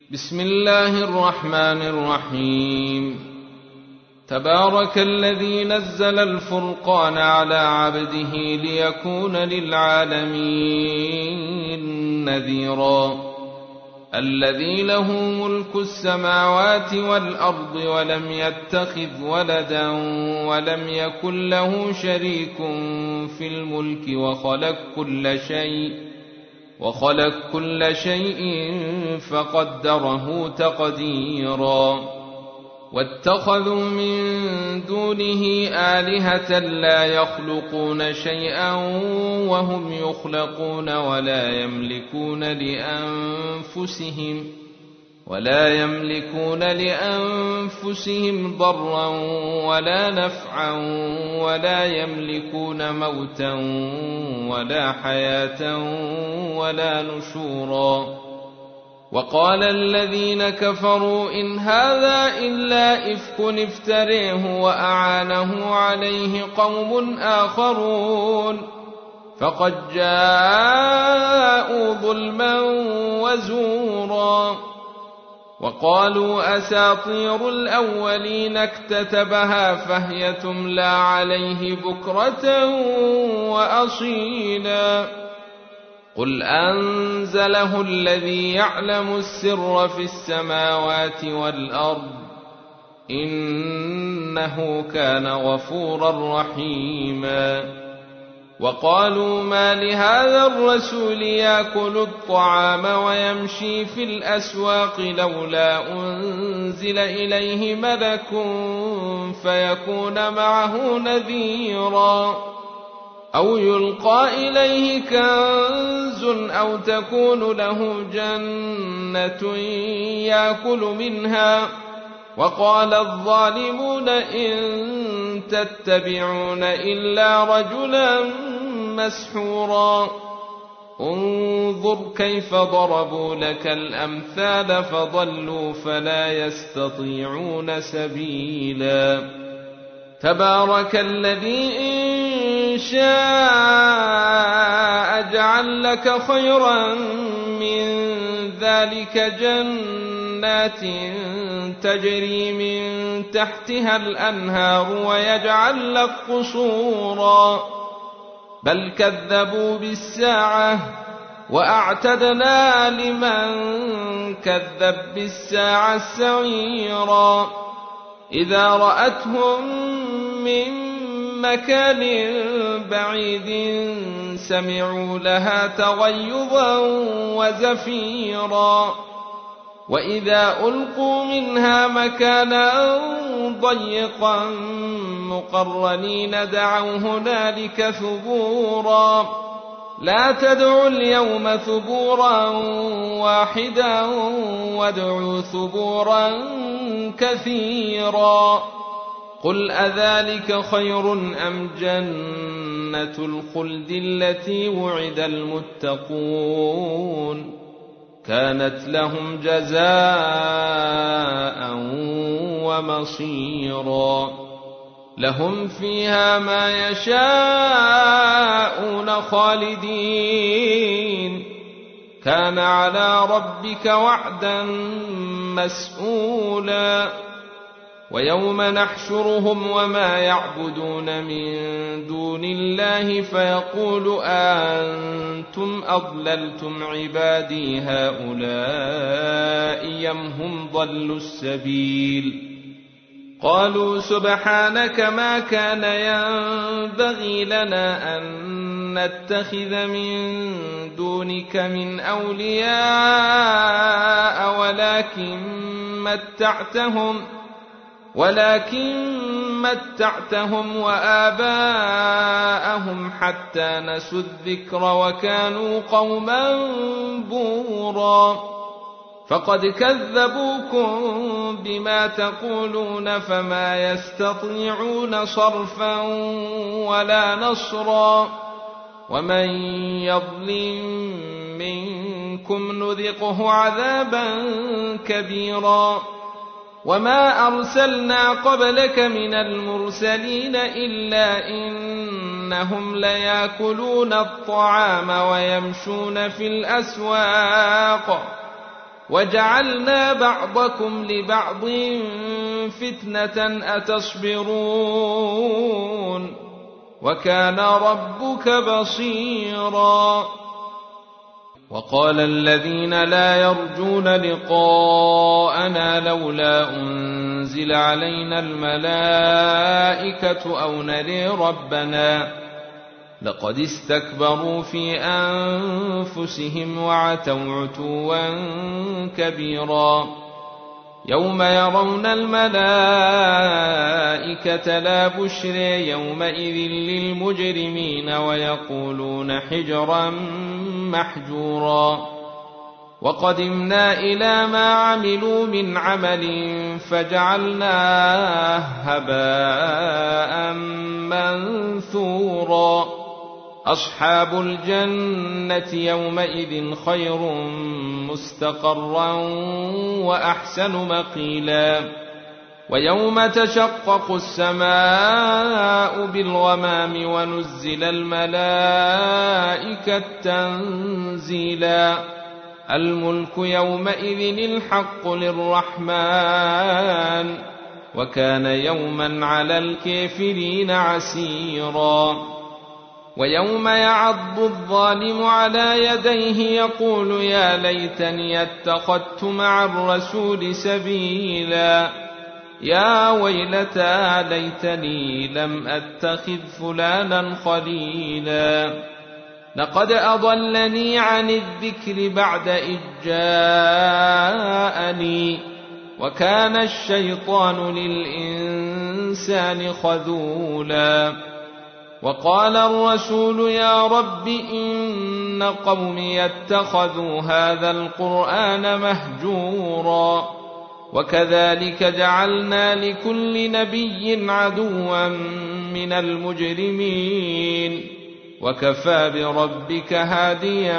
بسم الله الرحمن الرحيم. تبارك الذي نزل الفرقان على عبده ليكون للعالمين نذيرا. الذي له ملك السماوات والأرض ولم يتخذ ولدا ولم يكن له شريك في الملك وخلق كل شيء فقدره تقديرا. واتخذوا من دونه آلهة لا يخلقون شيئا وهم يخلقون ولا يملكون لأنفسهم ضرا ولا نفعا ولا يملكون موتا ولا حياة ولا نشورا. وقال الذين كفروا إن هذا إلا إفك افتريه وأعانه عليه قوم آخرون فقد جاءوا ظلما وزورا. وقالوا أساطير الأولين اكتتبها فهي تملى عليه بكرة وأصيلا. قل أنزله الذي يعلم السر في السماوات والأرض إنه كان غفورا رحيما. وقالوا ما لهذا الرسول يأكل الطعام ويمشي في الأسواق لولا أنزل إليه ملك فيكون معه نذيرا أو يلقى إليه كنز أو تكون له جنة يأكل منها. وقال الظالمون إن تتبعون إلا رجلا مسحورا. انظر كيف ضربوا لك الأمثال فضلوا فلا يستطيعون سبيلا. تبارك الذي إن شاء جعل لك خيرا من ذلك جنات تجري من تحتها الأنهار ويجعل لك قصورا بل كذبوا بالساعة وأعتدنا لمن كذب بالساعة سعيرا. إذا رأتهم من مكان بعيد سمعوا لها تغيظا وزفيرا. وإذا ألقوا منها مكانا ضيقا مقرنين دعوا هنالك ثبورا. لا تدعوا اليوم ثبورا واحدا وادعوا ثبورا كثيرا. قل أذلك خير أم جنة الخلد التي وعد المتقون كانت لهم جزاء ومصيرا. لهم فيها ما يشاءون خالدين كان على ربك وعدا مسئولا. ويوم نحشرهم وما يعبدون من دون الله فيقول أنتم أضللتم عبادي هؤلاء أم هم ضلوا السبيل. قالوا سبحانك ما كان ينبغي لنا أن نتخذ من دونك من أولياء ولكن متعتهم وآباءهم حتى نسوا الذكر وكانوا قوما بورا. فقد كذبوكم بما تقولون فما يستطيعون صرفا ولا نصرا. ومن يظلم منكم نذقه عذابا كبيرا. وما أرسلنا قبلك من المرسلين إلا إنهم ليأكلون الطعام ويمشون في الأسواق وجعلنا بعضكم لبعض فتنة أتصبرون وكان ربك بصيرا. وقال الذين لا يرجون لقاءنا لولا أنزل علينا الملائكة أو نري ربنا لقد استكبروا في أنفسهم وعتوا عتوا كبيرا. يوم يرون الملائكة لا بشر يومئذ للمجرمين ويقولون حجرا محجورا. وقدمنا إلى ما عملوا من عمل فجعلناه هباء منثورا. أصحاب الجنة يومئذ خير مستقرا وأحسن مقيلا. ويوم تشقق السماء بالغمام ونزل الملائكة تنزيلا. الملك يومئذ الحق للرحمن وكان يوما على الكافرين عسيرا. ويوم يعض الظالم على يديه يقول يا ليتني اتخذت مع الرسول سبيلا. يا ويلتى ليتني لم أتخذ فلانا خليلا. لقد أضلني عن الذكر بعد إذ جاءني وكان الشيطان للإنسان خذولا. وقال الرسول يا رب إن قومي اتخذوا هذا القرآن مهجورا. وكذلك جعلنا لكل نبي عدوا من المجرمين وكفى بربك هاديا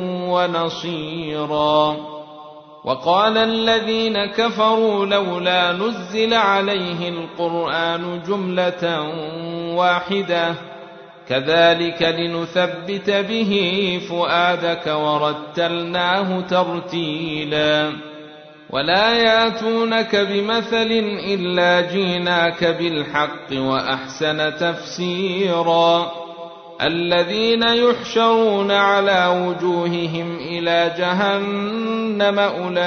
ونصيرا. وقال الذين كفروا لولا نزل عليه القرآن جملة واحدة كذلك لنثبت به فؤادك ورتلناه ترتيلا. ولا ياتونك بمثل إلا جيناك بالحق وأحسن تفسيرا. الذين يحشرون على وجوههم إلى جهنم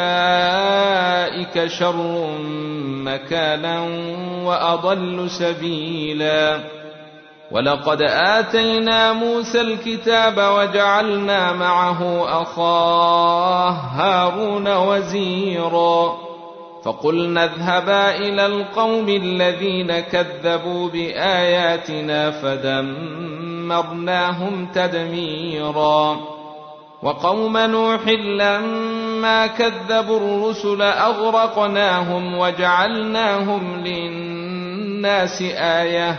أولئك شر مكانا وأضل سبيلا. ولقد آتينا موسى الكتاب وجعلنا معه أخاه هارون وزيرا. فقلنا اذهبا إلى القوم الذين كذبوا بآياتنا فدمرناهم تدميرا. وقوم نوح لما كذبوا الرسل أغرقناهم وجعلناهم للناس آية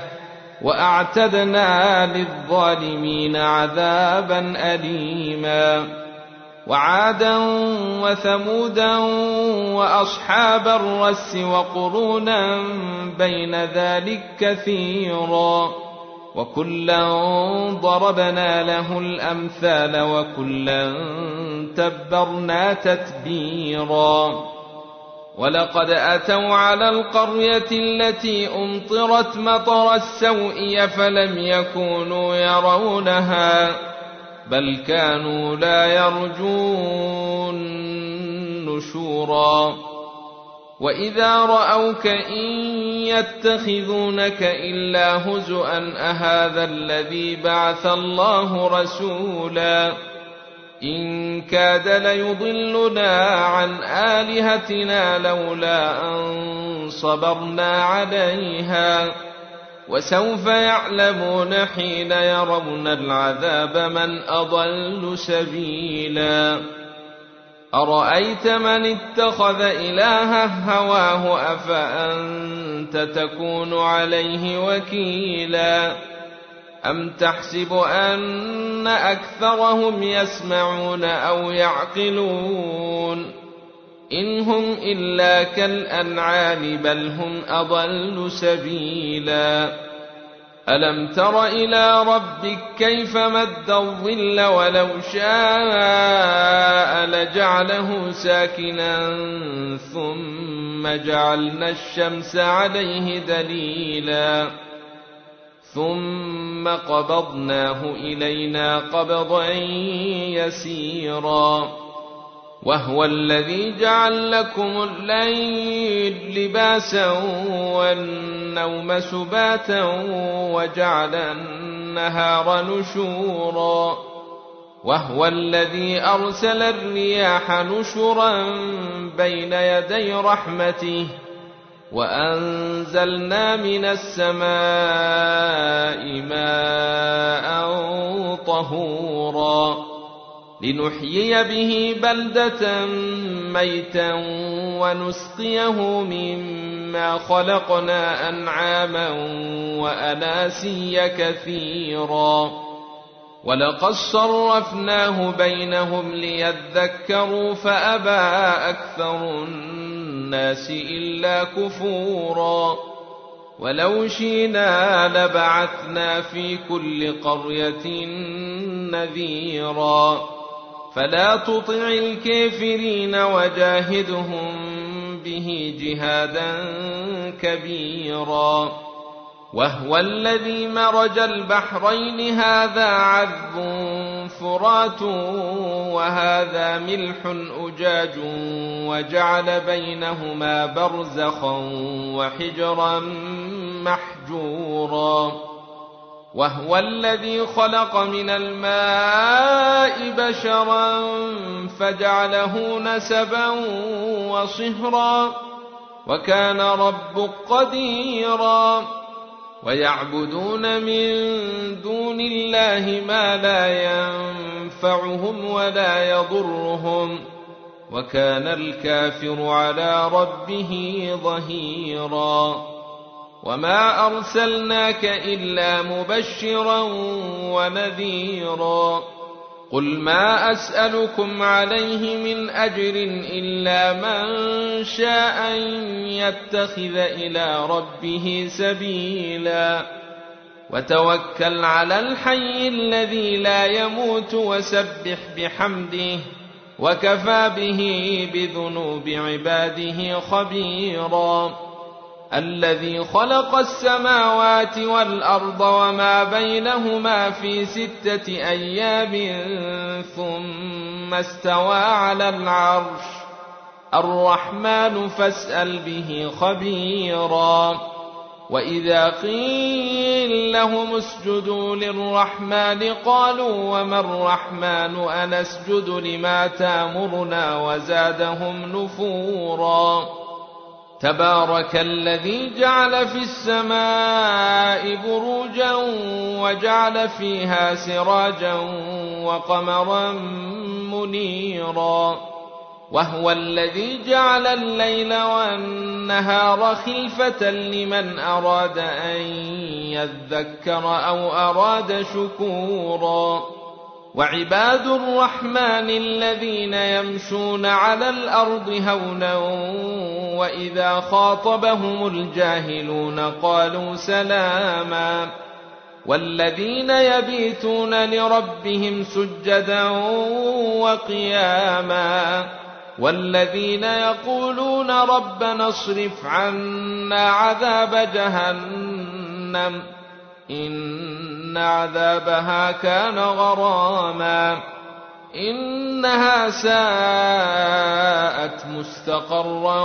وأعتدنا للظالمين عذابا أليما. وعادا وثمودا وأصحاب الرس وقرونا بين ذلك كثيرا. وكلا ضربنا له الأمثال وكلا تبرنا تتبيرا. ولقد أتوا على القرية التي أمطرت مطر السوء فلم يكونوا يرونها بل كانوا لا يرجون نشورا. وإذا رأوك إن يتخذونك إلا هزؤا أهذا الذي بعث الله رسولا إن كاد ليضلنا عن آلهتنا لولا أن صبرنا عليها. وسوف يعلمون حين يرون العذاب من أضل سبيلا. أرأيت من اتخذ إلهه هواه أفأنت تكون عليه وكيلا. أم تحسب أن أكثرهم يسمعون أو يعقلون إن هم إلا كالأنعام بل هم أضل سبيلا. ألم تر إلى ربك كيف مد الظل ولو شاء لجعله ساكنا ثم جعلنا الشمس عليه دليلا ثم قبضناه إلينا قبضا يسيرا وهو الذي جعل لكم الليل لباسا والنوم سباتا وجعل النهار نشورا وهو الذي أرسل الرياح نشرا بين يدي رحمته وأنزلنا من السماء ماء طهورا لنحيي به بلدة ميتا ونسقيه مما خلقنا أنعاما وأناسيا كثيرا ولقد صرفناه بينهم ليذكروا فأبى أكثر الناس إلا كفورا ولو شئنا لبعثنا في كل قرية نذيرا فلا تطع الكافرين وجاهدهم به جهادا كبيرا وهو الذي مرج البحرين هذا عذب فرات وهذا ملح أجاج وجعل بينهما برزخا وحجرا محجورا وهو الذي خلق من الماء بشرا فجعله نسبا وصهرا وكان ربك قديرا ويعبدون من دون الله ما لا ينفعهم ولا يضرهم وكان الكافر على ربه ظهيرا وما أرسلناك إلا مبشرا ونذيرا قل ما أسألكم عليه من أجر إلا من شاء أن يتخذ إلى ربه سبيلا وتوكل على الحي الذي لا يموت وسبح بحمده وكفى به بذنوب عباده خبيرا الذي خلق السماوات والأرض وما بينهما في 6 أيام ثم استوى على العرش الرحمن فاسأل به خبيرا وإذا قيل لهم اسجدوا للرحمن قالوا وما الرحمن أنسجد لما تامرنا وزادهم نفورا تبارك الذي جعل في السماء بروجا وجعل فيها سراجا وقمرا منيرا وهو الذي جعل الليل والنهار خلفة لمن أراد أن يذكر أو أراد شكورا وعباد الرحمن الذين يمشون على الأرض هونا وإذا خاطبهم الجاهلون قالوا سلاما والذين يبيتون لربهم سجدا وقياما والذين يقولون ربنا اصرف عنا عذاب جهنم إن عذابها كان غراما إنها ساءت مستقرا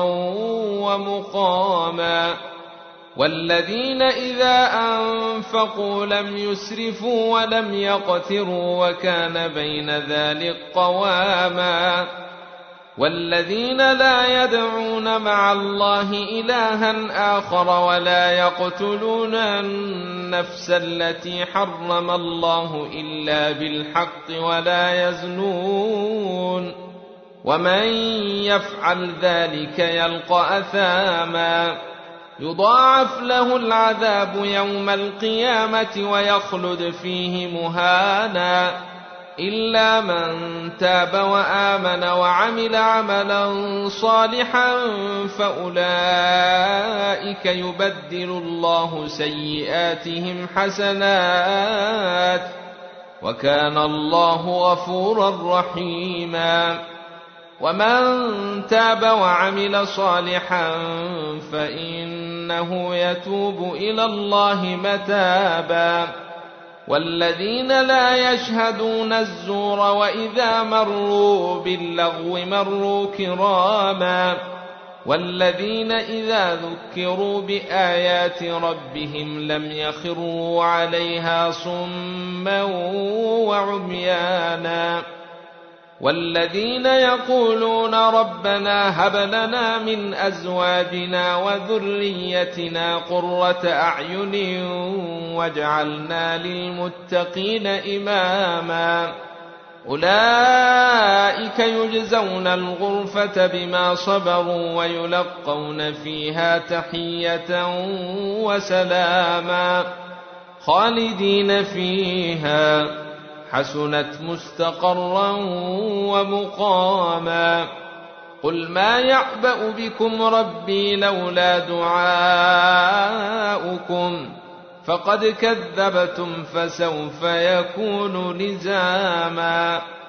ومقاما والذين إذا أنفقوا لم يسرفوا ولم يقتروا وكان بين ذلك قواما والذين لا يدعون مع الله إلها آخر ولا يقتلون النفس التي حرم الله إلا بالحق ولا يزنون ومن يفعل ذلك يلقى أثاما يضاعف له العذاب يوم القيامة ويخلد فيه مهانا إلا من تاب وآمن وعمل عملا صالحا فأولئك يبدل الله سيئاتهم حسنات وكان الله غفورا رحيما. ومن تاب وعمل صالحا فإنه يتوب إلى الله متابا. والذين لا يشهدون الزور وإذا مروا باللغو مروا كراما. والذين إذا ذكروا بآيات ربهم لم يخروا عليها صما وعميانا. والذين يقولون ربنا هب لنا من أزواجنا وذريتنا قرة أعين واجعلنا للمتقين إماما. أولئك يجزون الغرفة بما صبروا ويلقون فيها تحية وسلاما خالدين فيها حسنت مستقرا ومقاما. قل ما يعبأ بكم ربي لولا دعاؤكم فقد كذبتم فسوف يكون لزاما.